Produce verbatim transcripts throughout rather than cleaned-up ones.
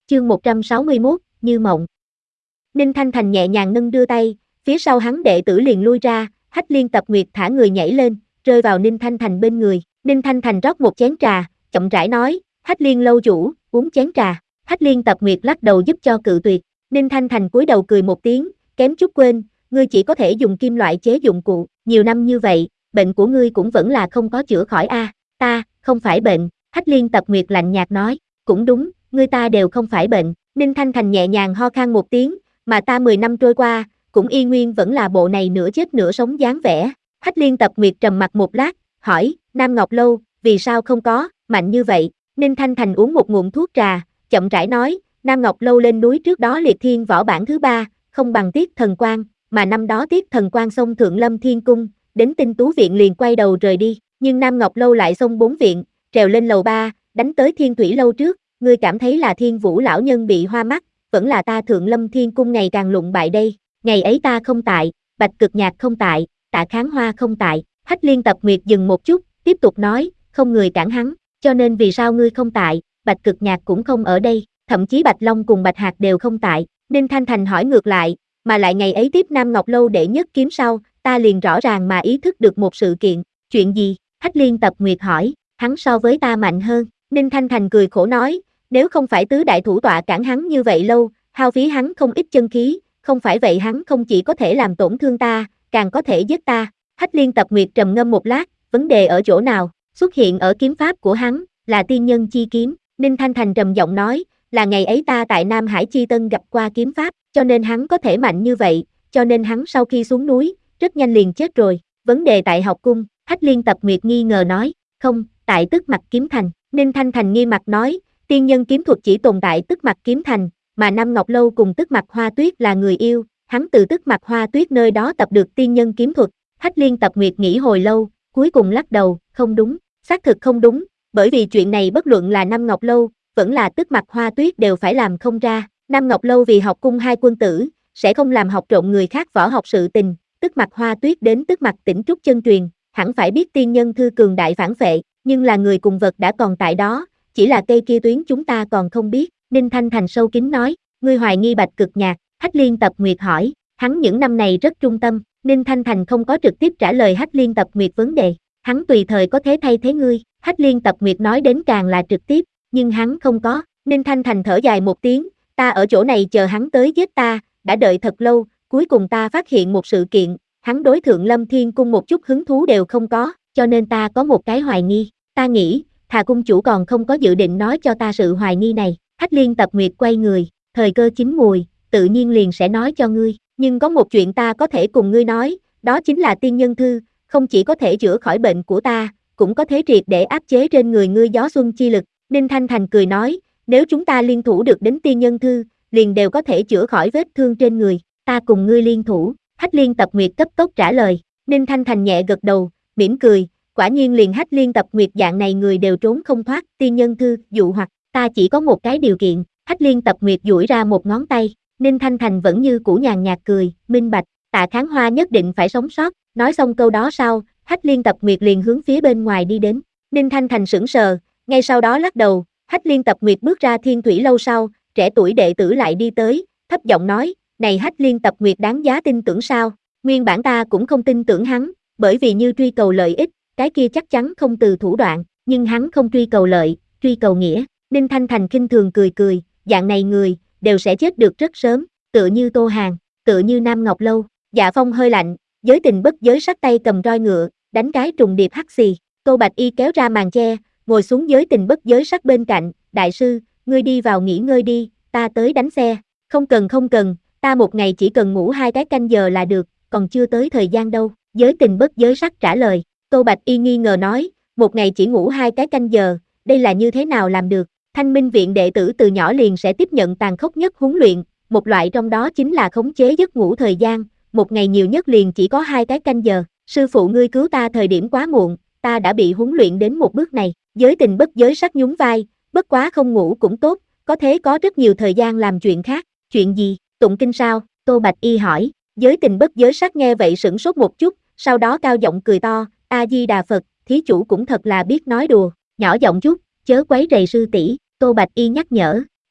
Chương một trăm sáu mươi mốt, Như mộng. Ninh Thanh Thành nhẹ nhàng nâng đưa tay, phía sau hắn đệ tử liền lui ra, Hách Liên Tập Nguyệt thả người nhảy lên, rơi vào Ninh Thanh Thành bên người. Ninh Thanh Thành rót một chén trà, chậm rãi nói, Hách Liên lâu chủ, uống chén trà. Hách Liên Tập Nguyệt lắc đầu giúp cho cự tuyệt. Ninh Thanh Thành cúi đầu cười một tiếng, kém chút quên, ngươi chỉ có thể dùng kim loại chế dụng cụ, nhiều năm như vậy, bệnh của ngươi cũng vẫn là không có chữa khỏi a. À, ta, không phải bệnh, Hách Liên Tập Nguyệt lạnh nhạt nói, cũng đúng, ngươi ta đều không phải bệnh. Ninh Thanh Thành nhẹ nhàng ho khan một tiếng, mà ta mười năm trôi qua, cũng y nguyên vẫn là bộ này nửa chết nửa sống dáng vẻ. Hách Liên Tập Nguyệt trầm mặt một lát, hỏi, Nam Ngọc Lâu, vì sao không có, mạnh như vậy? Ninh Thanh Thành uống một ngụm thuốc trà, chậm rãi nói, Nam Ngọc Lâu lên núi trước đó liệt thiên võ bản thứ ba, không bằng Tiết Thần Quang, mà năm đó Tiết Thần Quang xông Thượng Lâm Thiên Cung, đến Tinh Tú Viện liền quay đầu rời đi, nhưng Nam Ngọc Lâu lại xông bốn viện, trèo lên lầu ba, đánh tới Thiên Thủy Lâu trước, ngươi cảm thấy là Thiên Vũ lão nhân bị hoa mắt, vẫn là ta Thượng Lâm Thiên Cung ngày càng lụng bại đây, ngày ấy ta không tại, Bạch Cực Nhạc không tại, Tạ Kháng Hoa không tại. Hách Liên Tập Nguyệt dừng một chút, tiếp tục nói, không người cản hắn, cho nên vì sao ngươi không tại, Bạch Cực Nhạc cũng không ở đây, thậm chí Bạch Long cùng Bạch Hạc đều không tại. Ninh Thanh Thành hỏi ngược lại, mà lại ngày ấy tiếp Nam Ngọc Lâu đệ nhất kiếm sau, ta liền rõ ràng mà ý thức được một sự kiện, chuyện gì? Hách Liên Tập Nguyệt hỏi, hắn so với ta mạnh hơn. Ninh Thanh Thành cười khổ nói, nếu không phải tứ đại thủ tọa cản hắn như vậy lâu, hao phí hắn không ít chân khí, không phải vậy hắn không chỉ có thể làm tổn thương ta, càng có thể giết ta. Hách Liên Tập Nguyệt trầm ngâm một lát, vấn đề ở chỗ nào? Xuất hiện ở kiếm pháp của hắn, là tiên nhân chi kiếm. Ninh Thanh Thành trầm giọng nói, là ngày ấy ta tại Nam Hải Chi Tân gặp qua kiếm pháp, cho nên hắn có thể mạnh như vậy, cho nên hắn sau khi xuống núi, rất nhanh liền chết rồi. Vấn đề tại học cung, Hách Liên Tập Nguyệt nghi ngờ nói, không, tại Tức Mặc Kiếm Thành. Ninh Thanh Thành nghi mặt nói, tiên nhân kiếm thuật chỉ tồn tại Tức Mặc Kiếm Thành, mà Nam Ngọc Lâu cùng Tức Mặc Hoa Tuyết là người yêu, hắn từ Tức Mặc Hoa Tuyết nơi đó tập được tiên nhân kiếm thuật. Hách Liên Tập Nguyệt nghĩ hồi lâu, cuối cùng lắc đầu, không đúng, xác thực không đúng, bởi vì chuyện này bất luận là Nam Ngọc Lâu, vẫn là Tức Mặc Hoa Tuyết đều phải làm không ra. Nam Ngọc Lâu vì học cung hai quân tử, sẽ không làm học trộn người khác võ học sự tình, Tức Mặc Hoa Tuyết đến Tức Mặc Tỉnh Trúc chân truyền, hẳn phải biết tiên nhân thư cường đại phản phệ, nhưng là người cùng vật đã còn tại đó, chỉ là cây kia tuyến chúng ta còn không biết. Ninh Thanh Thành sâu kín nói, ngươi hoài nghi Bạch Cực Nhạc? Hách Liên Tập Nguyệt hỏi, hắn những năm này rất trung tâm. Ninh Thanh Thành không có trực tiếp trả lời Hách Liên Tập Nguyệt vấn đề, hắn tùy thời có thế thay thế ngươi. Hách Liên Tập Nguyệt nói đến càng là trực tiếp, nhưng hắn không có. Ninh Thanh Thành thở dài một tiếng, ta ở chỗ này chờ hắn tới giết ta, đã đợi thật lâu, cuối cùng ta phát hiện một sự kiện, hắn đối Thượng Lâm Thiên Cung một chút hứng thú đều không có, cho nên ta có một cái hoài nghi, ta nghĩ, thà cung chủ còn không có dự định nói cho ta sự hoài nghi này. Hách Liên Tập Nguyệt quay người, thời cơ chín mùi, tự nhiên liền sẽ nói cho ngươi, nhưng có một chuyện ta có thể cùng ngươi nói, đó chính là tiên nhân thư, không chỉ có thể chữa khỏi bệnh của ta, cũng có thể triệt để áp chế trên người ngươi gió xuân chi lực. Ninh Thanh Thành cười nói, nếu chúng ta liên thủ được đến tiên nhân thư, liền đều có thể chữa khỏi vết thương trên người, ta cùng ngươi liên thủ. Hách Liên Tập Nguyệt cấp tốc trả lời. Ninh Thanh Thành nhẹ gật đầu, mỉm cười, quả nhiên liền Hách Liên Tập Nguyệt dạng này người đều trốn không thoát tiên nhân thư dụ hoặc, ta chỉ có một cái điều kiện. Hách Liên Tập Nguyệt duỗi ra một ngón tay. Ninh Thanh Thành vẫn như cũ nhàn nhạt cười, minh bạch, Tạ Kháng Hoa nhất định phải sống sót. Nói xong câu đó sau, Hách Liên Tập Nguyệt liền hướng phía bên ngoài đi đến. Ninh Thanh Thành sững sờ, ngay sau đó lắc đầu. Hách Liên Tập Nguyệt bước ra Thiên Thủy Lâu sau, trẻ tuổi đệ tử lại đi tới, thấp giọng nói, này Hách Liên Tập Nguyệt đáng giá tin tưởng sao? Nguyên bản ta cũng không tin tưởng hắn, bởi vì như truy cầu lợi ích, cái kia chắc chắn không từ thủ đoạn, nhưng hắn không truy cầu lợi, truy cầu nghĩa. Ninh Thanh Thành khinh thường cười cười, dạng này người, đều sẽ chết được rất sớm, tựa như Tô Hàn, tựa như Nam Ngọc Lâu. Dạ Phong hơi lạnh, giới tình bất giới sắc tay cầm roi ngựa, đánh cái trùng điệp hắt xì. Tô Bạch Y kéo ra màn che, ngồi xuống giới tình bất giới sắc bên cạnh, đại sư, ngươi đi vào nghỉ ngơi đi, ta tới đánh xe. Không cần không cần, ta một ngày chỉ cần ngủ hai cái canh giờ là được, còn chưa tới thời gian đâu. Giới tình bất giới sắc trả lời. Tô Bạch Y nghi ngờ nói, một ngày chỉ ngủ hai cái canh giờ, đây là như thế nào làm được? Thanh Minh viện đệ tử từ nhỏ liền sẽ tiếp nhận tàn khốc nhất huấn luyện, một loại trong đó chính là khống chế giấc ngủ thời gian, một ngày nhiều nhất liền chỉ có hai cái canh giờ. Sư phụ ngươi cứu ta thời điểm quá muộn, ta đã bị huấn luyện đến một bước này. Giới tình bất giới sắc nhún vai, bất quá không ngủ cũng tốt, có thế có rất nhiều thời gian làm chuyện khác. Chuyện gì? Tụng kinh sao? Tô Bạch Y hỏi. Giới tình bất giới sắc nghe vậy sửng sốt một chút, sau đó cao giọng cười to, A Di Đà Phật, thí chủ cũng thật là biết nói đùa, nhỏ giọng chút, chớ quấy rầy sư tỷ. Tô Bạch Y nhắc nhở.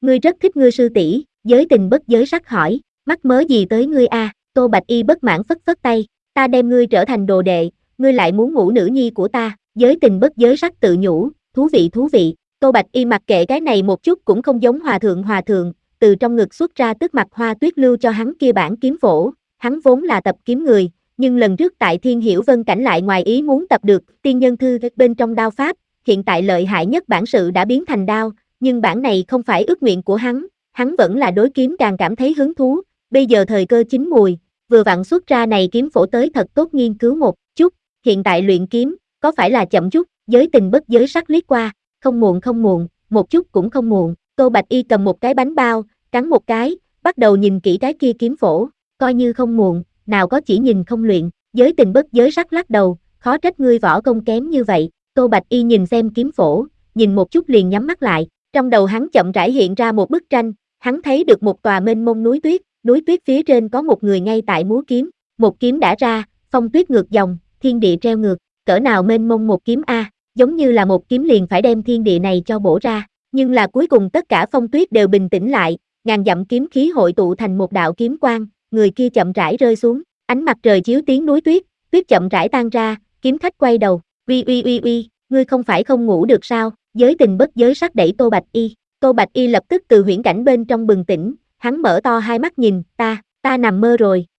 Ngươi rất thích ngươi sư tỷ, giới tình bất giới sắc hỏi, mắc mớ gì tới ngươi a? Tô Bạch Y bất mãn phất phất tay, ta đem ngươi trở thành đồ đệ, ngươi lại muốn ngủ nữ nhi của ta, giới tình bất giới sắc tự nhủ, thú vị thú vị. Tô Bạch Y mặc kệ cái này một chút cũng không giống hòa thượng hòa thượng, từ trong ngực xuất ra tức mặt hoa tuyết lưu cho hắn kia bản kiếm phổ, hắn vốn là tập kiếm người, nhưng lần trước tại Thiên Hiểu Vân cảnh lại ngoài ý muốn tập được tiên nhân thư bên trong đao pháp, hiện tại lợi hại nhất bản sự đã biến thành đao, nhưng bản này không phải ước nguyện của hắn, hắn vẫn là đối kiếm càng cảm thấy hứng thú, bây giờ thời cơ chín mùi, vừa vặn xuất ra này kiếm phổ tới thật tốt nghiên cứu một chút, hiện tại luyện kiếm, có phải là chậm chút, giới tình bất giới sắc liếc qua, không muộn không muộn, một chút cũng không muộn, Tô Bạch Y cầm một cái bánh bao, cắn một cái, bắt đầu nhìn kỹ cái kia kiếm phổ, coi như không muộn, nào có chỉ nhìn không luyện, giới tình bất giới sắc lắc đầu, khó trách ngươi võ công kém như vậy, Tô Bạch Y nhìn xem kiếm phổ, nhìn một chút liền nhắm mắt lại, trong đầu hắn chậm rãi hiện ra một bức tranh, hắn thấy được một tòa mênh mông núi tuyết, núi tuyết phía trên có một người ngay tại múa kiếm, một kiếm đã ra, phong tuyết ngược dòng, thiên địa treo ngược, cỡ nào mênh mông một kiếm a, giống như là một kiếm liền phải đem thiên địa này cho bổ ra, nhưng là cuối cùng tất cả phong tuyết đều bình tĩnh lại, ngàn dặm kiếm khí hội tụ thành một đạo kiếm quang, người kia chậm rãi rơi xuống, ánh mặt trời chiếu tiếng núi tuyết, tuyết chậm rãi tan ra, kiếm khách quay đầu, uy uy uy uy, ngươi không phải không ngủ được sao? Giới tình bất giới sắc đẩy Tô Bạch Y, Tô Bạch Y lập tức từ huyễn cảnh bên trong bừng tỉnh, hắn mở to hai mắt nhìn, ta, ta nằm mơ rồi,